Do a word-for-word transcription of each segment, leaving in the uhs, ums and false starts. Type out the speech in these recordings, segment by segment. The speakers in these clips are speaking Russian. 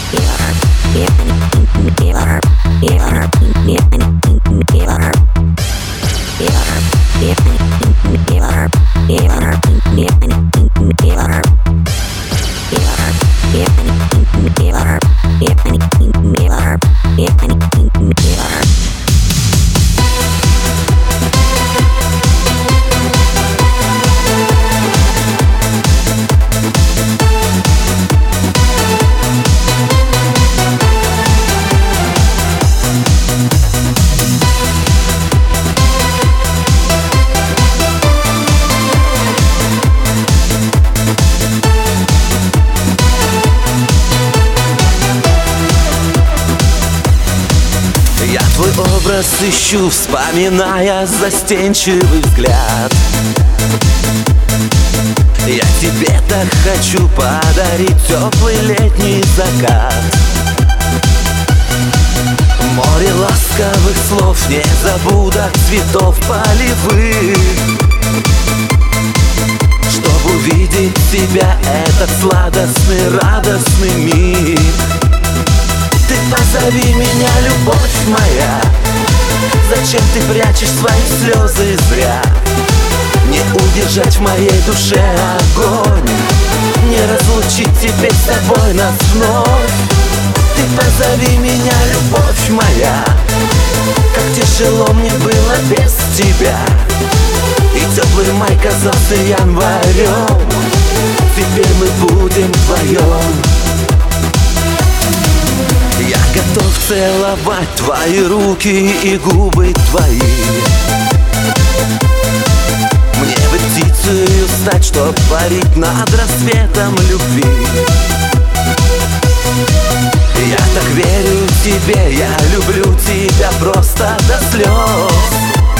Твой образ ищу, вспоминая застенчивый взгляд. Я тебе так хочу подарить теплый летний закат. Море ласковых слов, незабудок цветов полевых. Чтоб увидеть тебя, этот сладостный, радостный миг. Ты позови меня, любовь моя. Зачем ты прячешь свои слезы зря? Не удержать в моей душе огонь, не разлучить теперь с тобой нас вновь. Ты позови меня, любовь моя. Как тяжело мне было без тебя, и теплый май казался январем. Теперь мы будем вдвоем. Я готов целовать твои руки и губы твои. Мне бы птицею стать, чтоб парить над рассветом любви. Я так верю тебе, я люблю тебя просто до слез.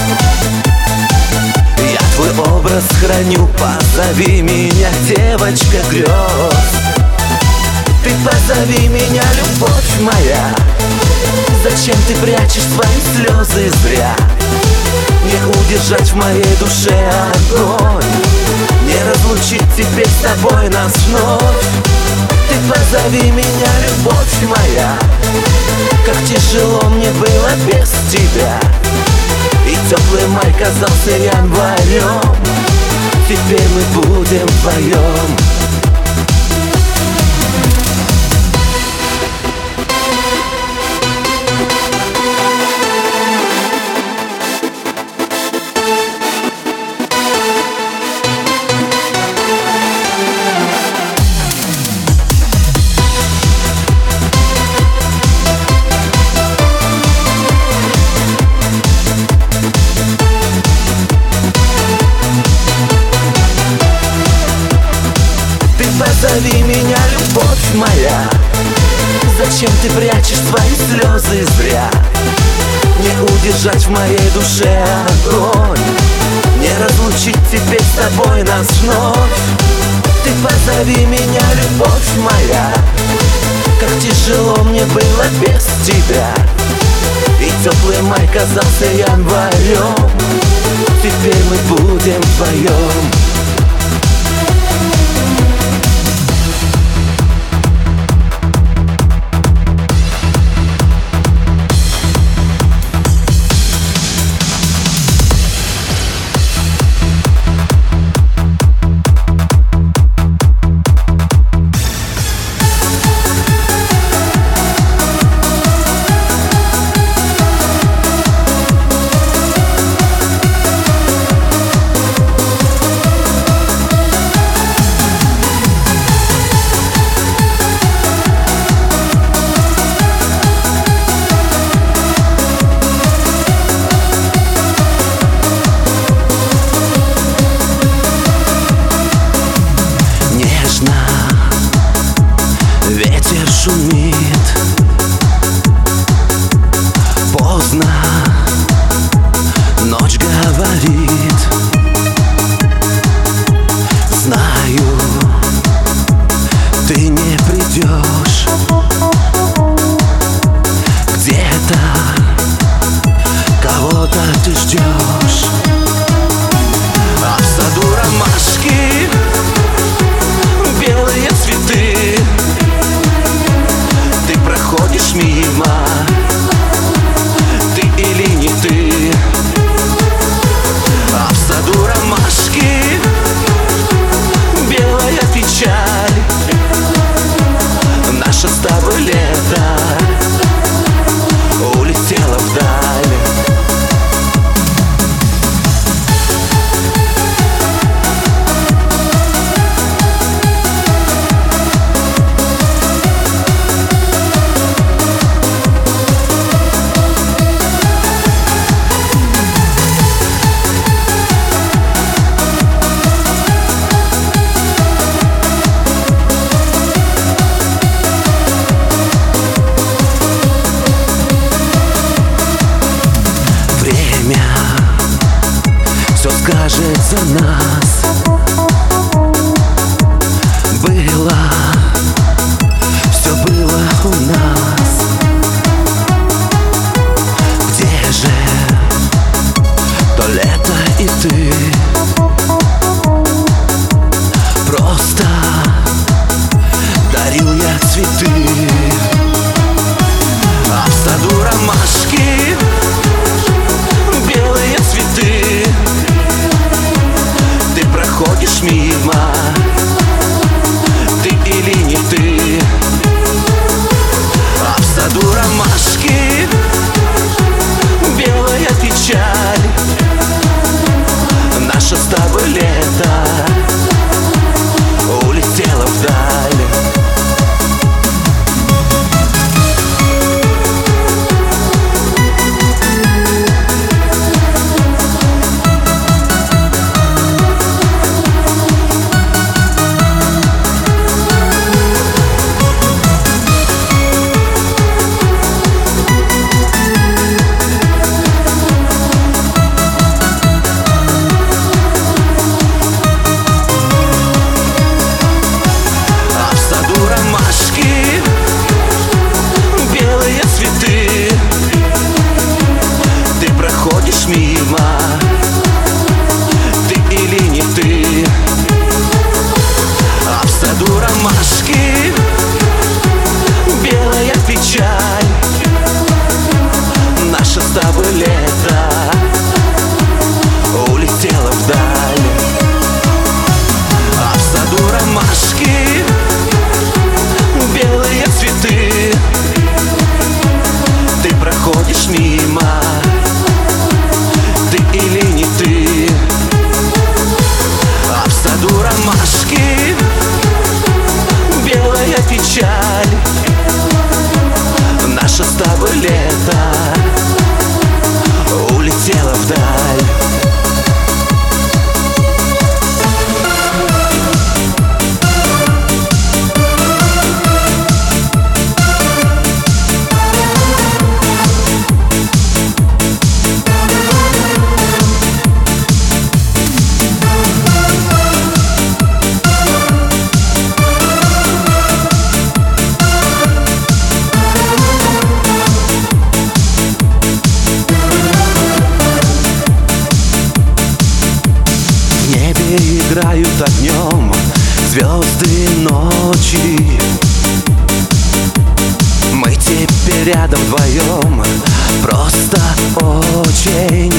Я твой образ храню, позови меня, девочка грез. Ты позови меня, любовь моя. Зачем ты прячешь свои слезы зря? Не удержать в моей душе огонь, не разлучить теперь с тобой нас вновь. Ты позови меня, любовь моя. Как тяжело мне было без тебя, и теплый май казался январем. Теперь мы будем вдвоем. Позови меня, любовь моя. Зачем ты прячешь свои слезы зря? Не удержать в моей душе огонь, не разлучить теперь с тобой нас вновь. Ты позови меня, любовь моя. Как тяжело мне было без тебя, и теплый май казался январем. Теперь мы будем вдвоем. Ветер шумит, поздно, ночь говорит. Знаю, ты не придешь. Где-то кого-то ты ждешь. А в саду ромашки, белые цветы. цветы, а в саду ромашки, белые цветы. Ты проходишь мимо, ты или не ты, а в саду ромашки, белая печаль. Наше с тобой лето улетело вдаль. Мимо, ты или не ты, а в саду ромашки, белая печаль. Наше с тобой лето улетело вдаль, а в саду ромашки, белые цветы. Ты проходишь мимо, ты или не ты, а в саду ромашки, белая печаль. Наше с тобой лето улетело вдаль. Играют огнем звезды ночи. Мы теперь рядом вдвоем, просто очень.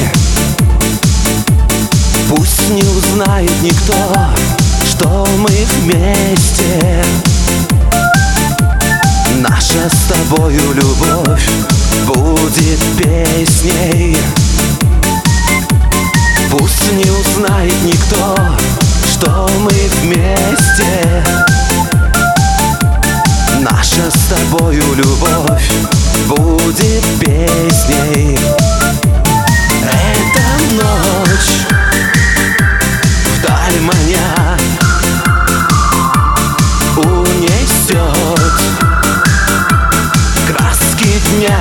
Пусть не узнает никто, что мы вместе. Наша с тобою любовь будет песней. Пусть не узнает никто, что мы вместе. Наша с тобою любовь будет песней. Эта ночь вдаль маня унесет краски дня.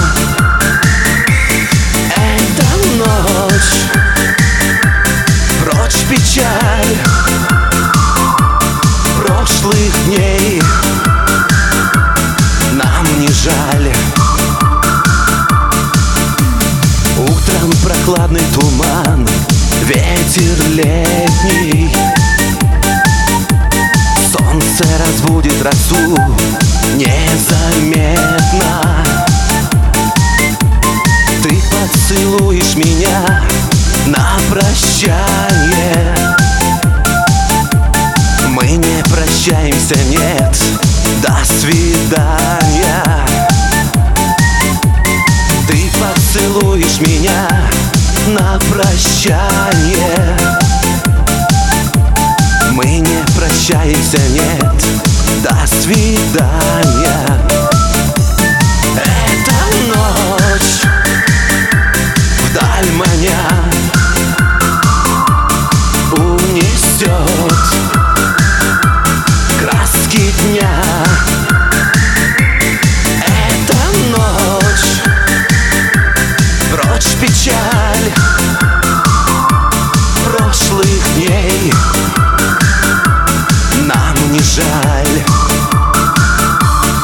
Эта ночь прочь печаль прошлых дней. Нам не жаль. Утром прохладный туман, ветер летний. Солнце разбудит росу незаметно. Ты поцелуешь меня на прощание. Мы не прощаемся, нет, до свидания. Ты поцелуешь меня на прощание. Мы не прощаемся, нет, до свидания. Эта ночь вдаль маня унесет краски дня. Эта ночь прочь печаль прошлых дней. Нам не жаль.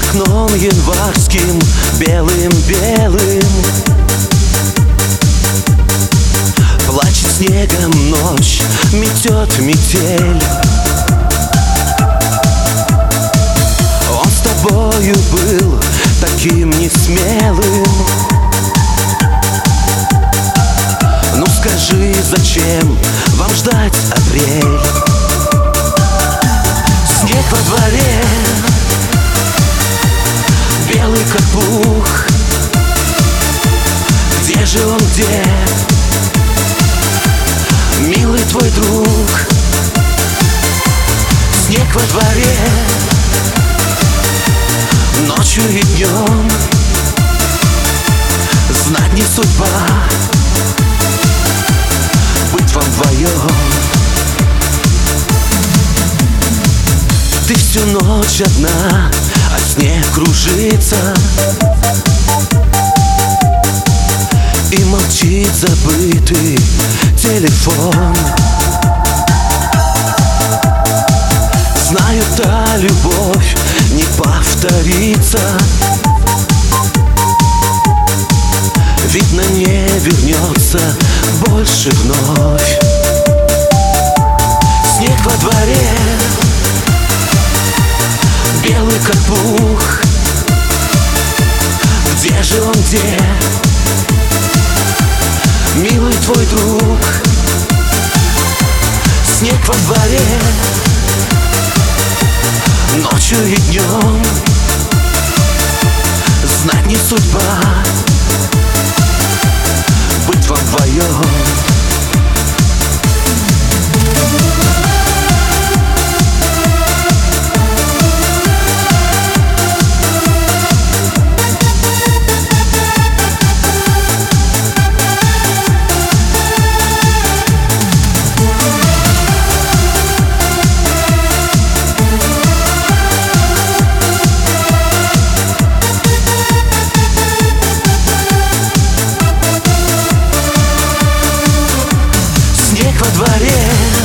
окном январским, белым-белым. Плачет снегом ночь, метет метель. Он с тобою был таким несмелым. Ну скажи, зачем вам ждать апрель? Снег во дворе, белый как пух. Где же он, где? Милый твой друг. Снег во дворе, ночью и днем. Знать не судьба быть вам вдвоем. Ты всю ночь одна, а снег кружится, и молчит забытый телефон. Знаю, та любовь не повторится, видно, не вернется больше вновь. Снег во дворе, белый как пух. Где же он, где? Милый твой друг. Снег во дворе, ночью и днем. Знать не судьба быть вам вдвоем. Во дворе,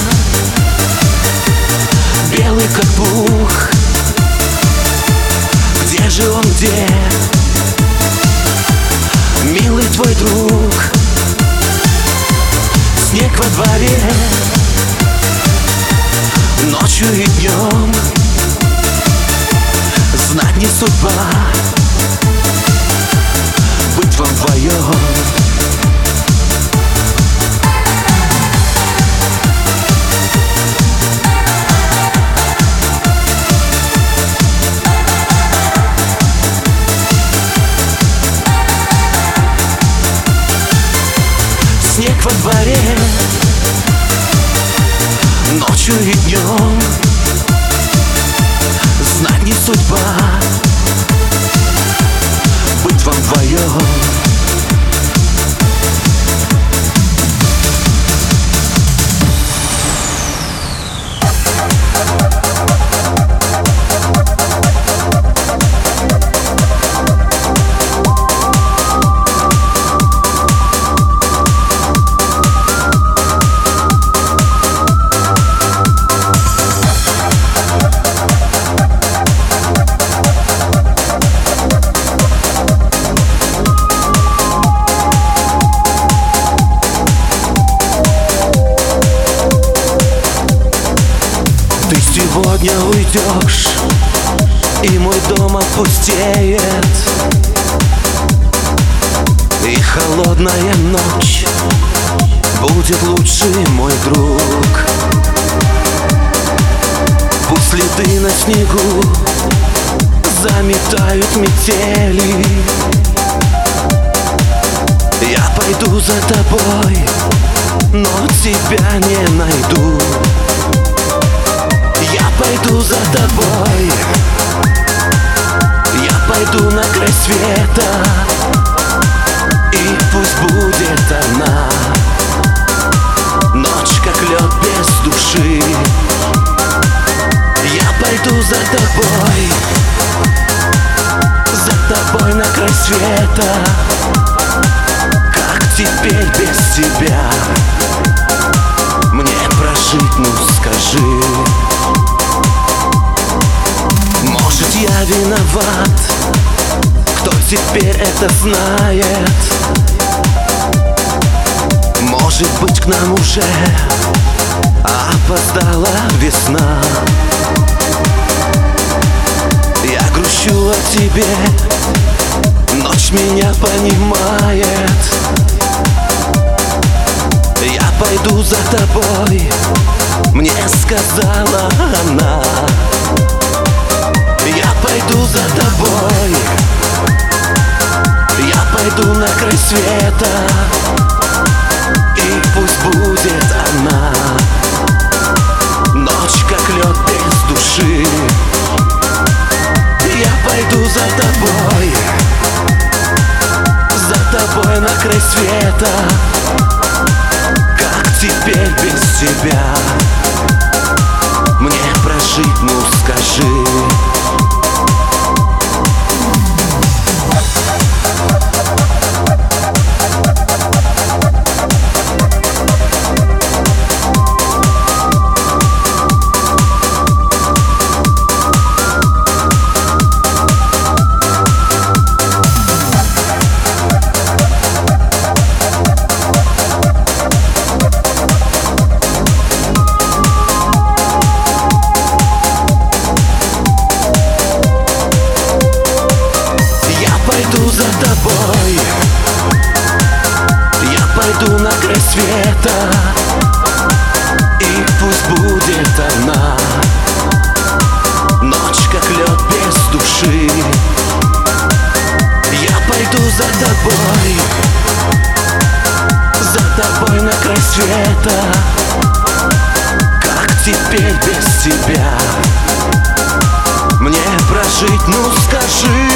белый как пух. Где же он, где? Милый твой друг. Снег во дворе, ночью и днем. Знать не судьба быть вам вдвоем. Снег во дворе, ночью и днем. Знать не судьба быть вам вдвоем. Ты сегодня уйдешь, и мой дом опустеет, и холодная ночь будет лучше, мой друг. Пусть следы на снегу заметают метели. Я пойду за тобой, но тебя не найду. Я пойду за тобой, я пойду на край света, и пусть будет она ночь, как лед без души. Я пойду за тобой, за тобой на край света. Как теперь без тебя мне прожить, ну скажи? Может, я виноват? Кто теперь это знает? Может быть, к нам уже опоздала весна. Я грущу о тебе, ночь меня понимает. Я пойду за тобой, мне сказала она. Я пойду за тобой, я пойду на край света, и пусть будет она. Ночь как лед без души. Я пойду за тобой, за тобой на край света. Как теперь без тебя мне прожить, ну скажи? За тобой я пойду на край света, и пусть будет она. Ночь как лед без души. Я пойду за тобой, за тобой на край света. Как теперь без тебя мне прожить, ну скажи?